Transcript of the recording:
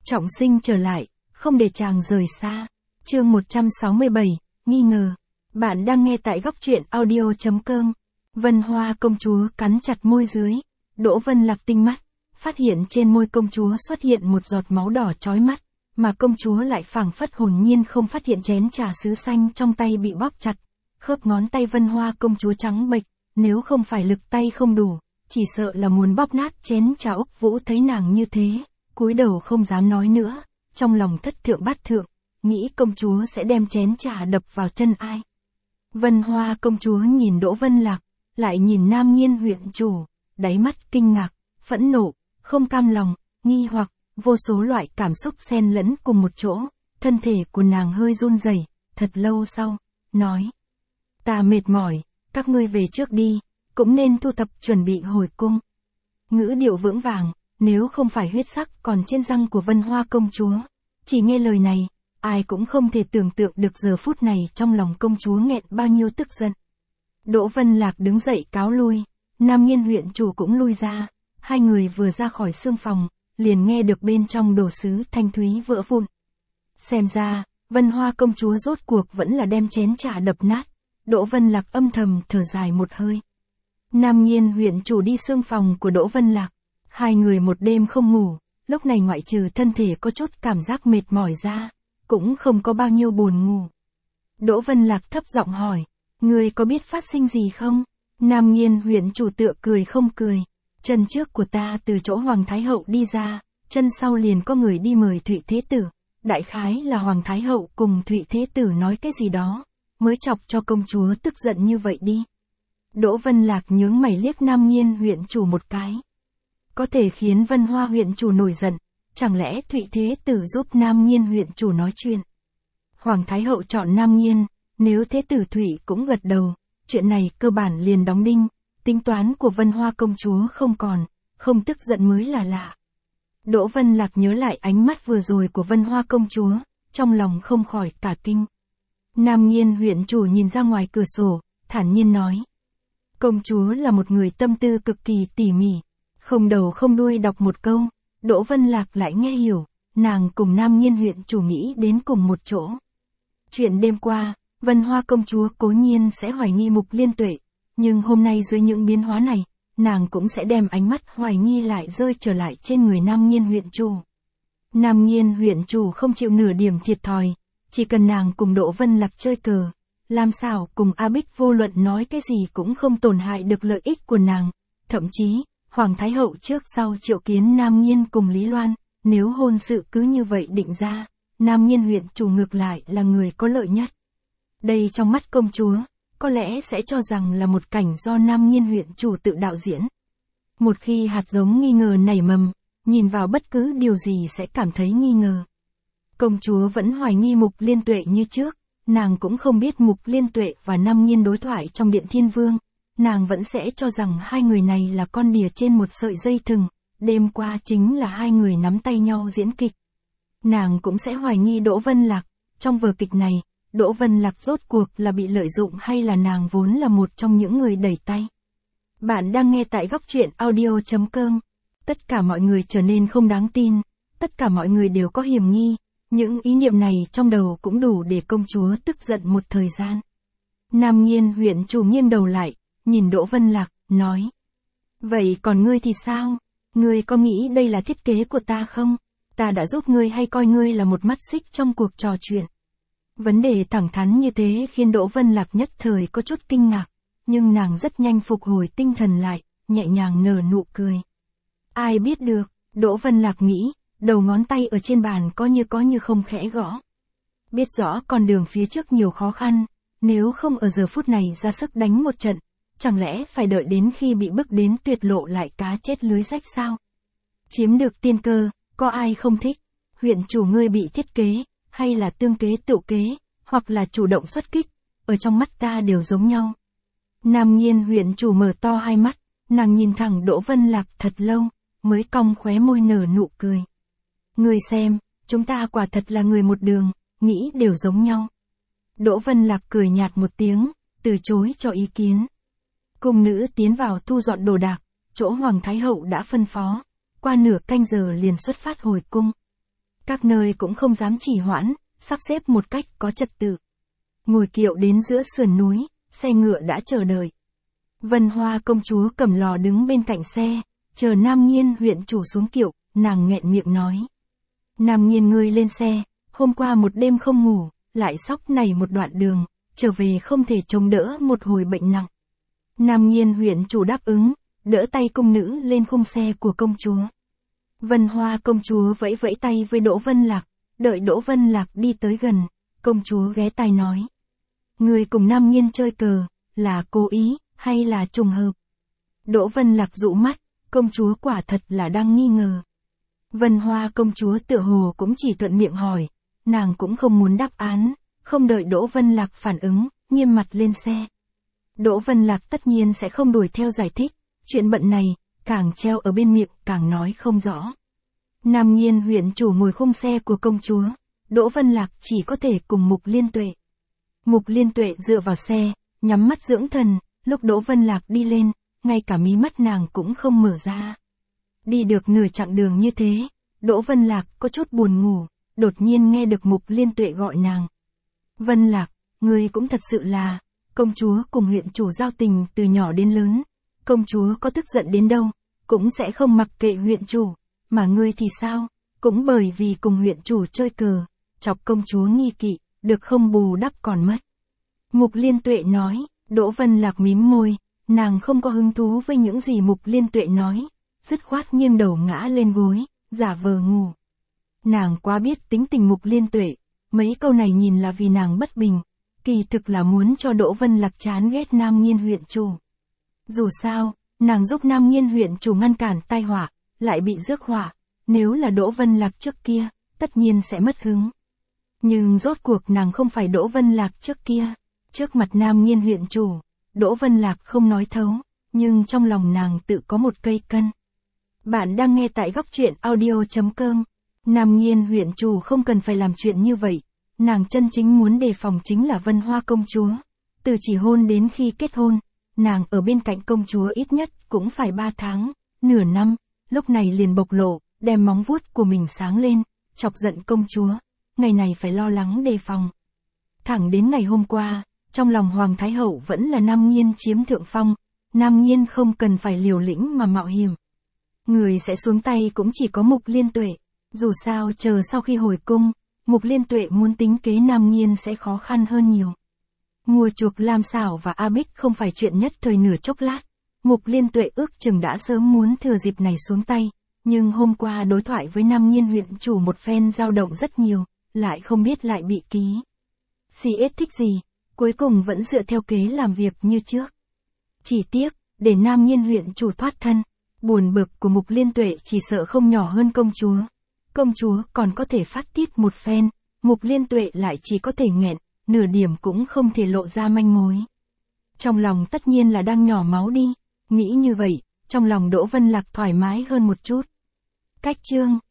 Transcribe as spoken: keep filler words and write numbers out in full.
trọng sinh trở lại, không để chàng rời xa. Chương một trăm sáu mươi bảy, nghi ngờ. Bạn đang nghe tại góc truyện audio chấm com. Vân Hoa công chúa cắn chặt môi dưới. Đỗ Vân Lạc tinh mắt, phát hiện trên môi công chúa xuất hiện một giọt máu đỏ chói mắt, mà công chúa lại phảng phất hồn nhiên không phát hiện chén trà sứ xanh trong tay bị bóp chặt. Khớp ngón tay Vân Hoa công chúa trắng bệch, nếu không phải lực tay không đủ, chỉ sợ là muốn bóp nát chén trà. Úc Vũ thấy nàng như thế, cúi đầu không dám nói nữa, trong lòng thất thượng bát thượng, nghĩ công chúa sẽ đem chén trà đập vào chân ai. Vân Hoa công chúa nhìn Đỗ Vân Lạc, lại nhìn Nam Nhiên huyện chủ, đáy mắt kinh ngạc, phẫn nộ, không cam lòng, nghi hoặc, vô số loại cảm xúc xen lẫn cùng một chỗ, thân thể của nàng hơi run rẩy, thật lâu sau, nói: "Ta mệt mỏi, các ngươi về trước đi, cũng nên thu thập chuẩn bị hồi cung." Ngữ điệu vững vàng, nếu không phải huyết sắc còn trên răng của Vân Hoa công chúa, chỉ nghe lời này, ai cũng không thể tưởng tượng được giờ phút này trong lòng công chúa nghẹn bao nhiêu tức giận. Đỗ Vân Lạc đứng dậy cáo lui, Nam Nhiên huyện chủ cũng lui ra, hai người vừa ra khỏi xương phòng, liền nghe được bên trong đồ sứ thanh thúy vỡ vụn. Xem ra, Vân Hoa công chúa rốt cuộc vẫn là đem chén trà đập nát. Đỗ Vân Lạc âm thầm thở dài một hơi. Nam Nhiên huyện chủ đi xương phòng của Đỗ Vân Lạc, hai người một đêm không ngủ, lúc này ngoại trừ thân thể có chút cảm giác mệt mỏi ra, cũng không có bao nhiêu buồn ngủ. Đỗ Vân Lạc thấp giọng hỏi: "Ngươi có biết phát sinh gì không?" Nam Nhiên huyện chủ tựa cười không cười: "Chân trước của ta từ chỗ Hoàng Thái Hậu đi ra, chân sau liền có người đi mời Thụy Thế Tử, đại khái là Hoàng Thái Hậu cùng Thụy Thế Tử nói cái gì đó, mới chọc cho công chúa tức giận như vậy đi." Đỗ Vân Lạc nhướng mày liếc Nam Nhiên huyện chủ một cái. Có thể khiến Vân Hoa huyện chủ nổi giận, chẳng lẽ Thụy Thế Tử giúp Nam Nhiên huyện chủ nói chuyện? Hoàng Thái Hậu chọn Nam Nhiên, nếu Thế Tử Thụy cũng gật đầu, chuyện này cơ bản liền đóng đinh, tính toán của Vân Hoa công chúa không còn, không tức giận mới là lạ. Đỗ Vân Lạc nhớ lại ánh mắt vừa rồi của Vân Hoa công chúa, trong lòng không khỏi cả kinh. Nam Nhiên huyện chủ nhìn ra ngoài cửa sổ, thản nhiên nói: "Công chúa là một người tâm tư cực kỳ tỉ mỉ." Không đầu không đuôi đọc một câu, Đỗ Vân Lạc lại nghe hiểu, nàng cùng Nam Nhiên huyện chủ nghĩ đến cùng một chỗ. Chuyện đêm qua, Vân Hoa công chúa cố nhiên sẽ hoài nghi Mục Liên Tuệ, nhưng hôm nay dưới những biến hóa này, nàng cũng sẽ đem ánh mắt hoài nghi lại rơi trở lại trên người Nam Nhiên huyện chủ. Nam Nhiên huyện chủ không chịu nửa điểm thiệt thòi, chỉ cần nàng cùng Đỗ Vân Lạc chơi cờ, làm sao cùng A Bích vô luận nói cái gì cũng không tổn hại được lợi ích của nàng, thậm chí Hoàng Thái Hậu trước sau triệu kiến Nam Nhiên cùng Lý Loan, nếu hôn sự cứ như vậy định ra, Nam Nhiên huyện chủ ngược lại là người có lợi nhất. Đây trong mắt công chúa, có lẽ sẽ cho rằng là một cảnh do Nam Nhiên huyện chủ tự đạo diễn. Một khi hạt giống nghi ngờ nảy mầm, nhìn vào bất cứ điều gì sẽ cảm thấy nghi ngờ. Công chúa vẫn hoài nghi Mục Liên Tuệ như trước, nàng cũng không biết Mục Liên Tuệ và Nam Nhiên đối thoại trong Điện Thiên Vương. Nàng vẫn sẽ cho rằng hai người này là con đỉa trên một sợi dây thừng, đêm qua chính là hai người nắm tay nhau diễn kịch. Nàng cũng sẽ hoài nghi Đỗ Vân Lạc, trong vở kịch này, Đỗ Vân Lạc rốt cuộc là bị lợi dụng hay là nàng vốn là một trong những người đẩy tay. Bạn đang nghe tại góc truyện audio chấm com. Tất cả mọi người trở nên không đáng tin, tất cả mọi người đều có hiểm nghi, những ý niệm này trong đầu cũng đủ để công chúa tức giận một thời gian. Nam Nhiên huyện chủ nghiêng đầu lại, nhìn Đỗ Vân Lạc, nói: "Vậy còn ngươi thì sao? Ngươi có nghĩ đây là thiết kế của ta không? Ta đã giúp ngươi hay coi ngươi là một mắt xích trong cuộc trò chuyện?" Vấn đề thẳng thắn như thế khiến Đỗ Vân Lạc nhất thời có chút kinh ngạc, nhưng nàng rất nhanh phục hồi tinh thần lại, nhẹ nhàng nở nụ cười. Ai biết được, Đỗ Vân Lạc nghĩ, đầu ngón tay ở trên bàn có như có như không khẽ gõ. Biết rõ con đường phía trước nhiều khó khăn, nếu không ở giờ phút này ra sức đánh một trận, chẳng lẽ phải đợi đến khi bị bức đến tuyệt lộ lại cá chết lưới rách sao? Chiếm được tiên cơ, có ai không thích? Huyện chủ ngươi bị thiết kế, hay là tương kế tự kế, hoặc là chủ động xuất kích, ở trong mắt ta đều giống nhau. Nam Nhiên huyện chủ mở to hai mắt, nàng nhìn thẳng Đỗ Vân Lạc thật lâu, mới cong khóe môi nở nụ cười. Ngươi xem, chúng ta quả thật là người một đường, nghĩ đều giống nhau. Đỗ Vân Lạc cười nhạt một tiếng, từ chối cho ý kiến. Cung nữ tiến vào thu dọn đồ đạc, chỗ Hoàng Thái Hậu đã phân phó, qua nửa canh giờ liền xuất phát hồi cung. Các nơi cũng không dám trì hoãn, sắp xếp một cách có trật tự. Ngồi kiệu đến giữa sườn núi, xe ngựa đã chờ đợi. Vân Hoa công chúa cầm lò đứng bên cạnh xe, chờ Nam Nhiên huyện chủ xuống kiệu, nàng nghẹn miệng nói. Nam Nhiên ngươi lên xe, hôm qua một đêm không ngủ, lại sóc này một đoạn đường, trở về không thể chống đỡ một hồi bệnh nặng. Nam Nhiên huyện chủ đáp ứng, đỡ tay cung nữ lên khung xe của công chúa. Vân Hoa công chúa vẫy vẫy tay với Đỗ Vân Lạc, đợi Đỗ Vân Lạc đi tới gần, công chúa ghé tai nói. Người cùng Nam Nhiên chơi cờ, là cố ý, hay là trùng hợp? Đỗ Vân Lạc dụ mắt, công chúa quả thật là đang nghi ngờ. Vân Hoa công chúa tựa hồ cũng chỉ thuận miệng hỏi, nàng cũng không muốn đáp án, không đợi Đỗ Vân Lạc phản ứng, nghiêm mặt lên xe. Đỗ Vân Lạc tất nhiên sẽ không đuổi theo giải thích, chuyện bận này, càng treo ở bên miệng càng nói không rõ. Nam Nhiên huyện chủ ngồi khung xe của công chúa, Đỗ Vân Lạc chỉ có thể cùng Mục Liên Tuệ. Mục Liên Tuệ dựa vào xe, nhắm mắt dưỡng thần, lúc Đỗ Vân Lạc đi lên, ngay cả mí mắt nàng cũng không mở ra. Đi được nửa chặng đường như thế, Đỗ Vân Lạc có chút buồn ngủ, đột nhiên nghe được Mục Liên Tuệ gọi nàng. Vân Lạc, ngươi cũng thật sự là, công chúa cùng huyện chủ giao tình từ nhỏ đến lớn, công chúa có tức giận đến đâu, cũng sẽ không mặc kệ huyện chủ, mà ngươi thì sao, cũng bởi vì cùng huyện chủ chơi cờ, chọc công chúa nghi kỵ, được không bù đắp còn mất. Mục Liên Tuệ nói, Đỗ Vân Lạc mím môi, nàng không có hứng thú với những gì Mục Liên Tuệ nói, dứt khoát nghiêng đầu ngã lên gối, giả vờ ngủ. Nàng quá biết tính tình Mục Liên Tuệ, mấy câu này nhìn là vì nàng bất bình, kỳ thực là muốn cho Đỗ Vân Lạc chán ghét Nam Nhiên huyện chủ. Dù sao, nàng giúp Nam Nhiên huyện chủ ngăn cản tai họa, lại bị rước họa, nếu là Đỗ Vân Lạc trước kia, tất nhiên sẽ mất hứng. Nhưng rốt cuộc nàng không phải Đỗ Vân Lạc trước kia, trước mặt Nam Nhiên huyện chủ, Đỗ Vân Lạc không nói thấu, nhưng trong lòng nàng tự có một cây cân. Bạn đang nghe tại góc truyện audio chấm com. Nam Nhiên huyện chủ không cần phải làm chuyện như vậy, nàng chân chính muốn đề phòng chính là Vân Hoa công chúa. Từ chỉ hôn đến khi kết hôn, nàng ở bên cạnh công chúa ít nhất cũng phải ba tháng, nửa năm, lúc này liền bộc lộ, đem móng vuốt của mình sáng lên, chọc giận công chúa, ngày này phải lo lắng đề phòng. Thẳng đến ngày hôm qua, trong lòng Hoàng Thái Hậu vẫn là Nam Nhiên chiếm thượng phong, Nam Nhiên không cần phải liều lĩnh mà mạo hiểm. Người sẽ xuống tay cũng chỉ có Mục Liên Tuệ, dù sao chờ sau khi hồi cung, Mục Liên Tuệ muốn tính kế Nam Nhiên sẽ khó khăn hơn nhiều. Mua chuộc Lam Xảo và A Bích không phải chuyện nhất thời nửa chốc lát, Mục Liên Tuệ ước chừng đã sớm muốn thừa dịp này xuống tay, nhưng hôm qua đối thoại với Nam Nhiên huyện chủ một phen dao động rất nhiều, lại không biết lại bị ký. xê ét thích gì, cuối cùng vẫn dựa theo kế làm việc như trước. Chỉ tiếc, để Nam Nhiên huyện chủ thoát thân, buồn bực của Mục Liên Tuệ chỉ sợ không nhỏ hơn công chúa. Công chúa còn có thể phát tiết một phen, Mục Liên Tuệ lại chỉ có thể nghẹn, nửa điểm cũng không thể lộ ra manh mối. Trong lòng tất nhiên là đang nhỏ máu đi, nghĩ như vậy, trong lòng Đỗ Vân Lạc thoải mái hơn một chút. Cách chương